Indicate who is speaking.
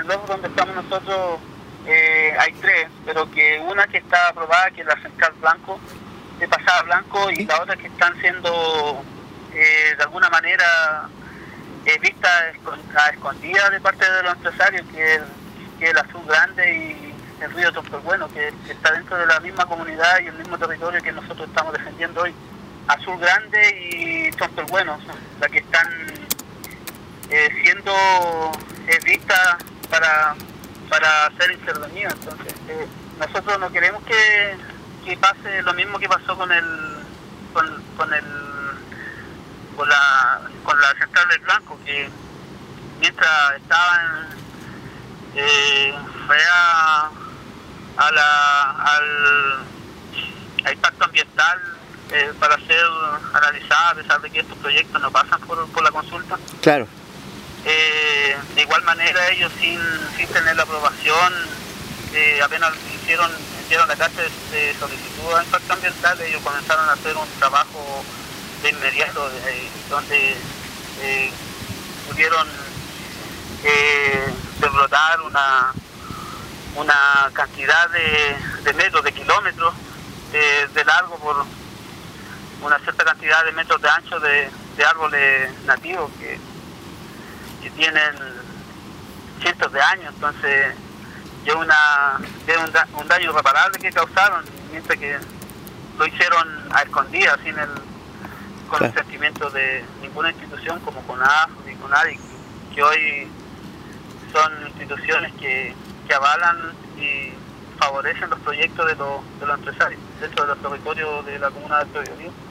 Speaker 1: el bloque donde estamos nosotros hay tres, pero que una que está aprobada, que es la central Blanco, de pasada Blanco, y la otra que están siendo de alguna manera vistas a escondidas de parte de los empresarios, que es el Azul Grande y el río Tomperbueno, que está dentro de la misma comunidad y el mismo territorio que nosotros estamos defendiendo hoy. Azul Grande y Tomperbueno son las que están siendo vistas para ser intervenidas. Entonces nosotros no queremos que pase lo mismo que pasó con la central del Blanco, que mientras estaban fue al impacto ambiental para ser analizada, a pesar de que estos proyectos no pasan por la consulta.
Speaker 2: Claro.
Speaker 1: De igual manera ellos sin tener la aprobación, apenas hicieron la carta de solicitud de impacto ambiental, ellos comenzaron a hacer un trabajo de inmediato, donde pudieron desbrotar una cantidad de metros, de kilómetros de largo por una cierta cantidad de metros de ancho de árboles nativos que tienen cientos de años. Entonces es un daño irreparable que causaron, mientras que lo hicieron a escondidas, sin el consentimiento de ninguna institución como CONAF ni CONADI, que hoy son instituciones que avalan y favorecen los proyectos de los empresarios dentro de los territorios de la comuna del Biobío.